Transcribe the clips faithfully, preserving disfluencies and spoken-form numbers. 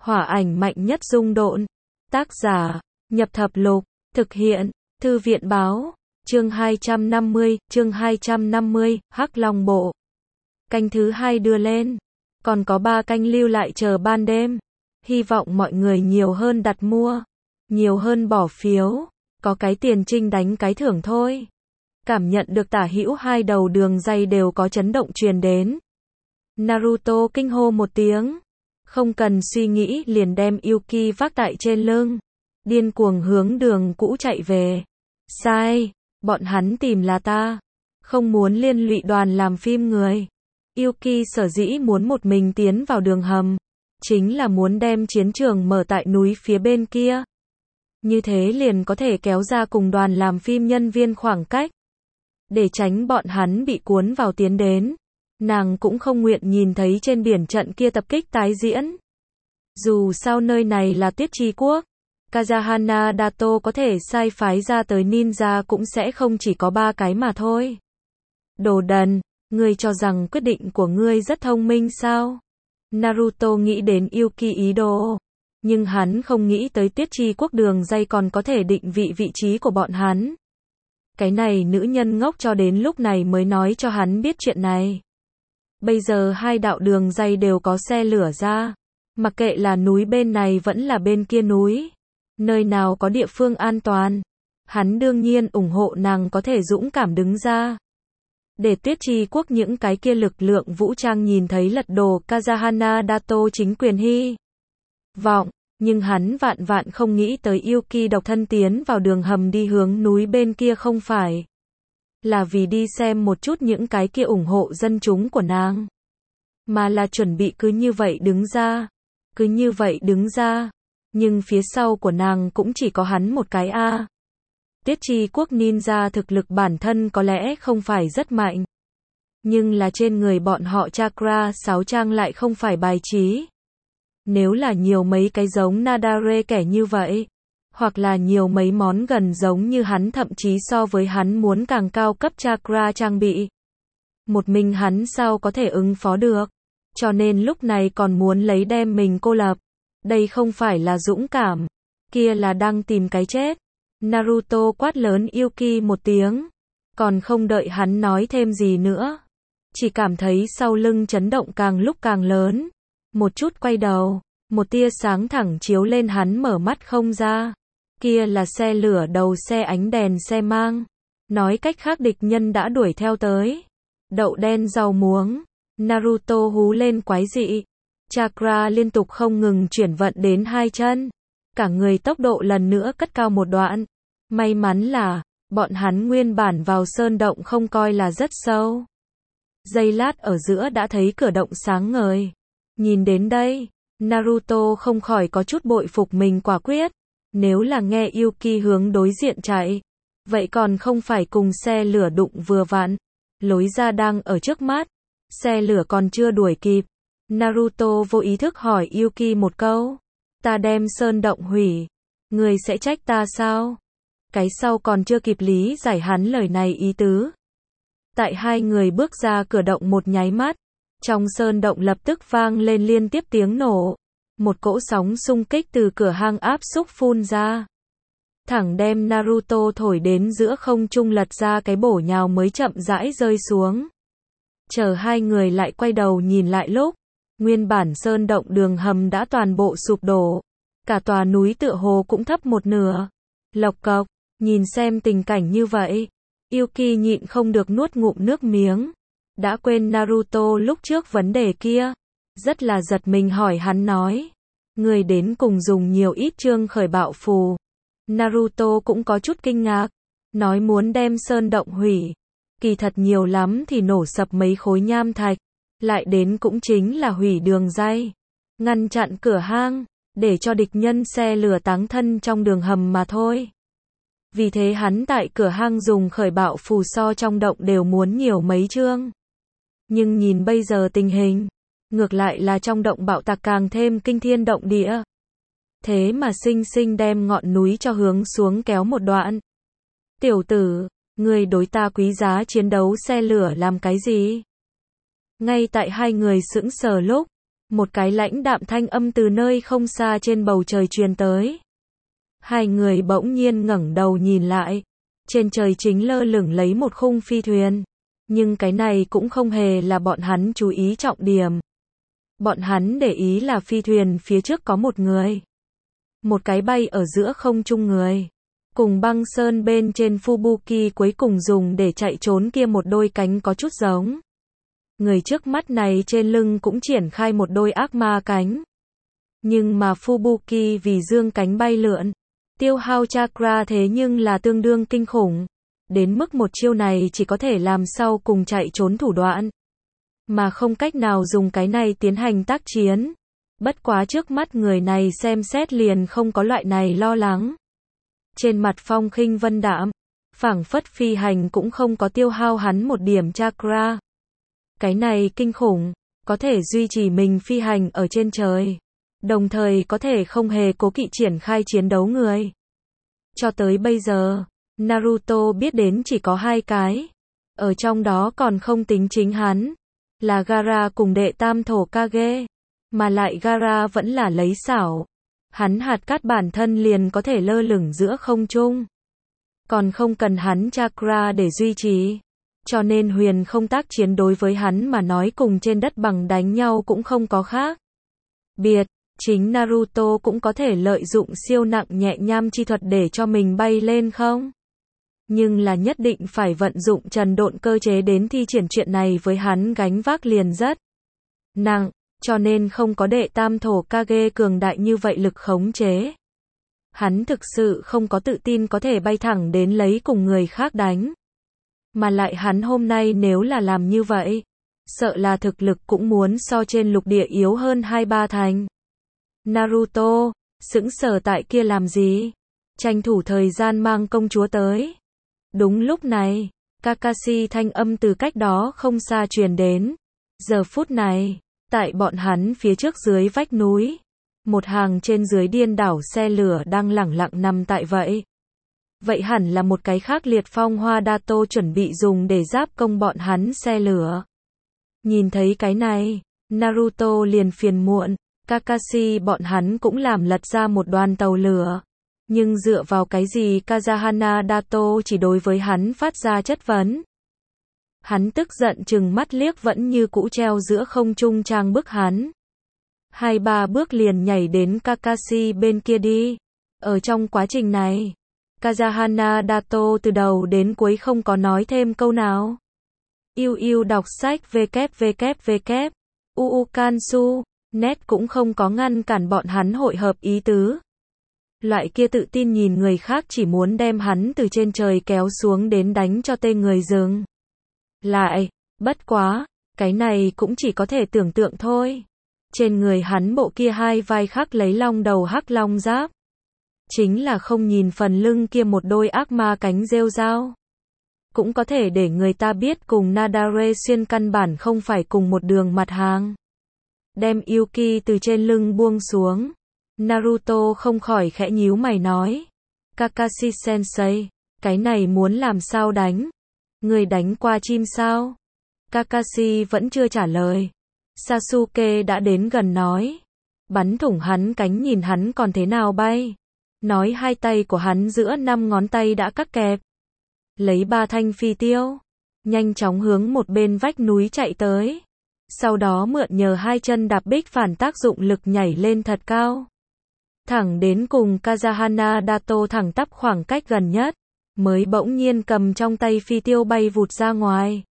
Hỏa ảnh mạnh nhất dung độn. Tác giả, Nhập Thập Lục. Thực hiện, Thư viện báo. Chương hai trăm năm mươi, chương hai trăm năm mươi, Hắc Long Bộ. Canh thứ hai đưa lên. Còn có ba canh lưu lại chờ ban đêm. Hy vọng mọi người nhiều hơn đặt mua. Nhiều hơn bỏ phiếu. Có cái tiền trinh đánh cái thưởng thôi. Cảm nhận được tả hữu hai đầu đường dây đều có chấn động truyền đến. Naruto kinh hô một tiếng. Không cần suy nghĩ liền đem Yuki vác tại trên lưng. Điên cuồng hướng đường cũ chạy về. Sai, bọn hắn tìm là ta. Không muốn liên lụy đoàn làm phim người. Yuki sở dĩ muốn một mình tiến vào đường hầm. Chính là muốn đem chiến trường mở tại núi phía bên kia. Như thế liền có thể kéo ra cùng đoàn làm phim nhân viên khoảng cách. Để tránh bọn hắn bị cuốn vào tiến đến. Nàng cũng không nguyện nhìn thấy trên biển trận kia tập kích tái diễn. Dù sao nơi này là Tuyết Chi Quốc. Kazahana Dato có thể sai phái ra tới ninja cũng sẽ không chỉ có ba cái mà thôi. Đồ đần, ngươi cho rằng quyết định của ngươi rất thông minh sao? Naruto nghĩ đến Yuki ý đồ. Nhưng hắn không nghĩ tới Tuyết Chi Quốc đường dây còn có thể định vị vị trí của bọn hắn. Cái này nữ nhân ngốc cho đến lúc này mới nói cho hắn biết chuyện này. Bây giờ hai đạo đường dây đều có xe lửa ra. Mặc kệ là núi bên này vẫn là bên kia núi. Nơi nào có địa phương an toàn. Hắn đương nhiên ủng hộ nàng có thể dũng cảm đứng ra. Để Tuyết Chi Quốc những cái kia lực lượng vũ trang nhìn thấy lật đổ Kazahana Dato chính quyền hy vọng. Nhưng hắn vạn vạn không nghĩ tới Yuki độc thân tiến vào đường hầm đi hướng núi bên kia không phải. Là vì đi xem một chút những cái kia ủng hộ dân chúng của nàng. Mà là chuẩn bị cứ như vậy đứng ra. Cứ như vậy đứng ra. Nhưng phía sau của nàng cũng chỉ có hắn một cái a. À. Tuyết Chi Quốc ninja thực lực bản thân có lẽ không phải rất mạnh. Nhưng là trên người bọn họ chakra sáu trang lại không phải bài trí. Nếu là nhiều mấy cái giống Nadare kẻ như vậy. Hoặc là nhiều mấy món gần giống như hắn thậm chí so với hắn muốn càng cao cấp chakra trang bị. Một mình hắn sao có thể ứng phó được. Cho nên lúc này còn muốn lấy đem mình cô lập. Đây không phải là dũng cảm. Kia là đang tìm cái chết. Naruto quát lớn Yuki một tiếng. Còn không đợi hắn nói thêm gì nữa. Chỉ cảm thấy sau lưng chấn động càng lúc càng lớn. Một chút quay đầu. Một tia sáng thẳng chiếu lên hắn mở mắt không ra. Kia là xe lửa đầu xe ánh đèn xe mang. Nói cách khác địch nhân đã đuổi theo tới. Đậu đen rau muống. Naruto hú lên quái dị. Chakra liên tục không ngừng chuyển vận đến hai chân. Cả người tốc độ lần nữa cất cao một đoạn. May mắn là, bọn hắn nguyên bản vào sơn động không coi là rất sâu. Giây lát ở giữa đã thấy cửa động sáng ngời. Nhìn đến đây, Naruto không khỏi có chút bội phục mình quả quyết. Nếu là nghe Yuki hướng đối diện chạy, vậy còn không phải cùng xe lửa đụng vừa vặn. Lối ra đang ở trước mắt, xe lửa còn chưa đuổi kịp. Naruto vô ý thức hỏi Yuki một câu. Ta đem sơn động hủy, người sẽ trách ta sao? Cái sau còn chưa kịp lý giải hắn lời này ý tứ. Tại hai người bước ra cửa động một nháy mắt, trong sơn động lập tức vang lên liên tiếp tiếng nổ. Một cỗ sóng xung kích từ cửa hang áp xúc phun ra. Thẳng đem Naruto thổi đến giữa không trung lật ra cái bổ nhào mới chậm rãi rơi xuống. Chờ hai người lại quay đầu nhìn lại lúc. Nguyên bản sơn động đường hầm đã toàn bộ sụp đổ. Cả tòa núi tựa hồ cũng thấp một nửa. Lộc cộc, nhìn xem tình cảnh như vậy. Yuki nhịn không được nuốt ngụm nước miếng. Đã quên Naruto lúc trước vấn đề kia. Rất là giật mình hỏi hắn nói. Người đến cùng dùng nhiều ít chương khởi bạo phù. Naruto cũng có chút kinh ngạc. Nói muốn đem sơn động hủy. Kỳ thật nhiều lắm thì nổ sập mấy khối nham thạch. Lại đến cũng chính là hủy đường dây. Ngăn chặn cửa hang. Để cho địch nhân xe lửa táng thân trong đường hầm mà thôi. Vì thế hắn tại cửa hang dùng khởi bạo phù so trong động đều muốn nhiều mấy chương. Nhưng nhìn bây giờ tình hình. Ngược lại là trong động bạo tạc càng thêm kinh thiên động địa. Thế mà sinh sinh đem ngọn núi cho hướng xuống kéo một đoạn. Tiểu tử, người đối ta quý giá chiến đấu xe lửa làm cái gì? Ngay tại hai người sững sờ lúc, Một cái lãnh đạm thanh âm từ nơi không xa trên bầu trời truyền tới. Hai người bỗng nhiên ngẩng đầu nhìn lại. Trên trời chính lơ lửng lấy một khung phi thuyền. Nhưng cái này cũng không hề là bọn hắn chú ý trọng điểm. Bọn hắn để ý là phi thuyền phía trước có một người. Một cái bay ở giữa không trung người. Cùng băng sơn bên trên Fubuki cuối cùng dùng để chạy trốn kia một đôi cánh có chút giống. Người trước mắt này trên lưng cũng triển khai một đôi ác ma cánh. Nhưng mà Fubuki vì dương cánh bay lượn, tiêu hao chakra thế nhưng là tương đương kinh khủng. Đến mức một chiêu này chỉ có thể làm sau cùng chạy trốn thủ đoạn. Mà không cách nào dùng cái này tiến hành tác chiến. Bất quá trước mắt người này xem xét liền không có loại này lo lắng. Trên mặt phong khinh vân đạm, phảng phất phi hành cũng không có tiêu hao hắn một điểm chakra. Cái này kinh khủng, có thể duy trì mình phi hành ở trên trời. Đồng thời có thể không hề cố kỵ triển khai chiến đấu người. Cho tới bây giờ, Naruto biết đến chỉ có hai cái. Ở trong đó còn không tính chính hắn. Là Gaara cùng đệ tam thổ Kage. Mà lại Gaara vẫn là lấy xảo. Hắn hạt cát bản thân liền có thể lơ lửng giữa không trung. Còn không cần hắn chakra để duy trì. Cho nên huyền không tác chiến đối với hắn mà nói cùng trên đất bằng đánh nhau cũng không có khác biệt. Chính Naruto cũng có thể lợi dụng siêu nặng nhẹ nham chi thuật để cho mình bay lên không? Nhưng là nhất định phải vận dụng trần độn cơ chế đến thi triển chuyện này với hắn gánh vác liền rất nặng, cho nên không có đệ tam thổ Kage cường đại như vậy lực khống chế. Hắn thực sự không có tự tin có thể bay thẳng đến lấy cùng người khác đánh. Mà lại hắn hôm nay nếu là làm như vậy, sợ là thực lực cũng muốn so trên lục địa yếu hơn hai ba thành. Naruto, sững sờ tại kia làm gì? Tranh thủ thời gian mang công chúa tới. Đúng lúc này, Kakashi thanh âm từ cách đó không xa truyền đến. Giờ phút này, tại bọn hắn phía trước dưới vách núi, một hàng trên dưới điên đảo xe lửa đang lẳng lặng nằm tại vậy. Vậy hẳn là một cái khác liệt phong hoa Dato chuẩn bị dùng để giáp công bọn hắn xe lửa. Nhìn thấy cái này, Naruto liền phiền muộn. Kakashi bọn hắn cũng làm lật ra một đoàn tàu lửa. Nhưng dựa vào cái gì Kazahana Dato chỉ đối với hắn phát ra chất vấn. Hắn tức giận chừng mắt liếc vẫn như cũ treo giữa không trung trang bức hắn. Hai ba bước liền nhảy đến Kakashi bên kia đi. Ở trong quá trình này, Kazahana Dato từ đầu đến cuối không có nói thêm câu nào. Yêu yêu đọc sách www. Uukansu. Nét cũng không có ngăn cản bọn hắn hội hợp ý tứ. Loại kia tự tin nhìn người khác chỉ muốn đem hắn từ trên trời kéo xuống đến đánh cho tê người dừng. Lại, bất quá, cái này cũng chỉ có thể tưởng tượng thôi. Trên người hắn bộ kia hai vai khắc lấy long đầu hắc long giáp. Chính là không nhìn phần lưng kia một đôi ác ma cánh rêu rao. Cũng có thể để người ta biết cùng Nadare xuyên căn bản không phải cùng một đường mặt hàng. Đem Yuki từ trên lưng buông xuống. Naruto không khỏi khẽ nhíu mày nói. Kakashi sensei, cái này muốn làm sao đánh? Người đánh qua chim sao? Kakashi vẫn chưa trả lời. Sasuke đã đến gần nói. Bắn thủng hắn cánh nhìn hắn còn thế nào bay. Nói hai tay của hắn giữa năm ngón tay đã cắt kẹp. Lấy ba thanh phi tiêu. Nhanh chóng hướng một bên vách núi chạy tới. Sau đó mượn nhờ hai chân đạp bích phản tác dụng lực nhảy lên thật cao. Thẳng đến cùng Kazahana Dato thẳng tắp khoảng cách gần nhất. Mới bỗng nhiên cầm trong tay phi tiêu bay vụt ra ngoài.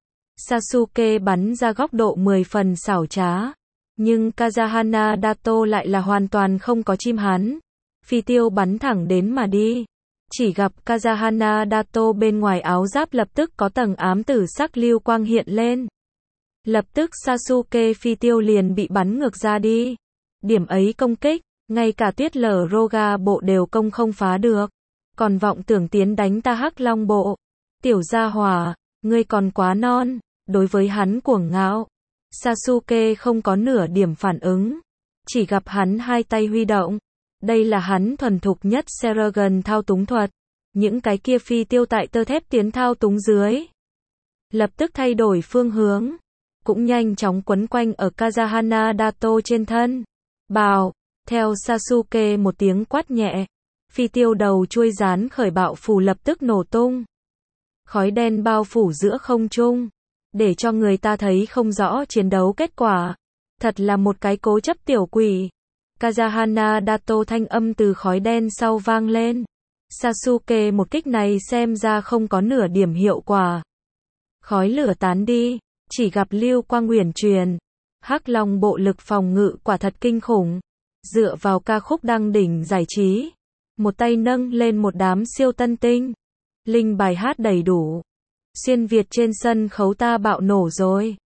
Sasuke bắn ra góc độ mười phần xảo trá. Nhưng Kazahana Dato lại là hoàn toàn không có chim hắn. Phi tiêu bắn thẳng đến mà đi. Chỉ gặp Kazahana Dato bên ngoài áo giáp lập tức có tầng ám tử sắc lưu quang hiện lên. Lập tức Sasuke phi tiêu liền bị bắn ngược ra đi. Điểm ấy công kích, ngay cả tuyết lở Roga bộ đều công không phá được. Còn vọng tưởng tiến đánh ta hắc long bộ. Tiểu gia hỏa, ngươi còn quá non. Đối với hắn cuồng ngạo, Sasuke không có nửa điểm phản ứng. Chỉ gặp hắn hai tay huy động. Đây là hắn thuần thục nhất Seragon thao túng thuật. Những cái kia phi tiêu tại tơ thép tiến thao túng dưới. Lập tức thay đổi phương hướng. cũng nhanh chóng quấn quanh ở Kazahana Dato trên thân. Bào, theo Sasuke một tiếng quát nhẹ, phi tiêu đầu chuôi rán khởi bạo phủ lập tức nổ tung. Khói đen bao phủ giữa không trung, để cho người ta thấy không rõ chiến đấu kết quả. Thật là một cái cố chấp tiểu quỷ. Kazahana Dato thanh âm từ khói đen sau vang lên. Sasuke một kích này xem ra không có nửa điểm hiệu quả. Khói lửa tán đi, chỉ gặp lưu quang uyển truyền. Hắc Long bộ lực phòng ngự quả thật kinh khủng. Dựa vào ca khúc đăng đỉnh giải trí, một tay nâng lên một đám siêu tân tinh. Linh bài hát đầy đủ. Xuyên Việt trên sân khấu ta bạo nổ rồi.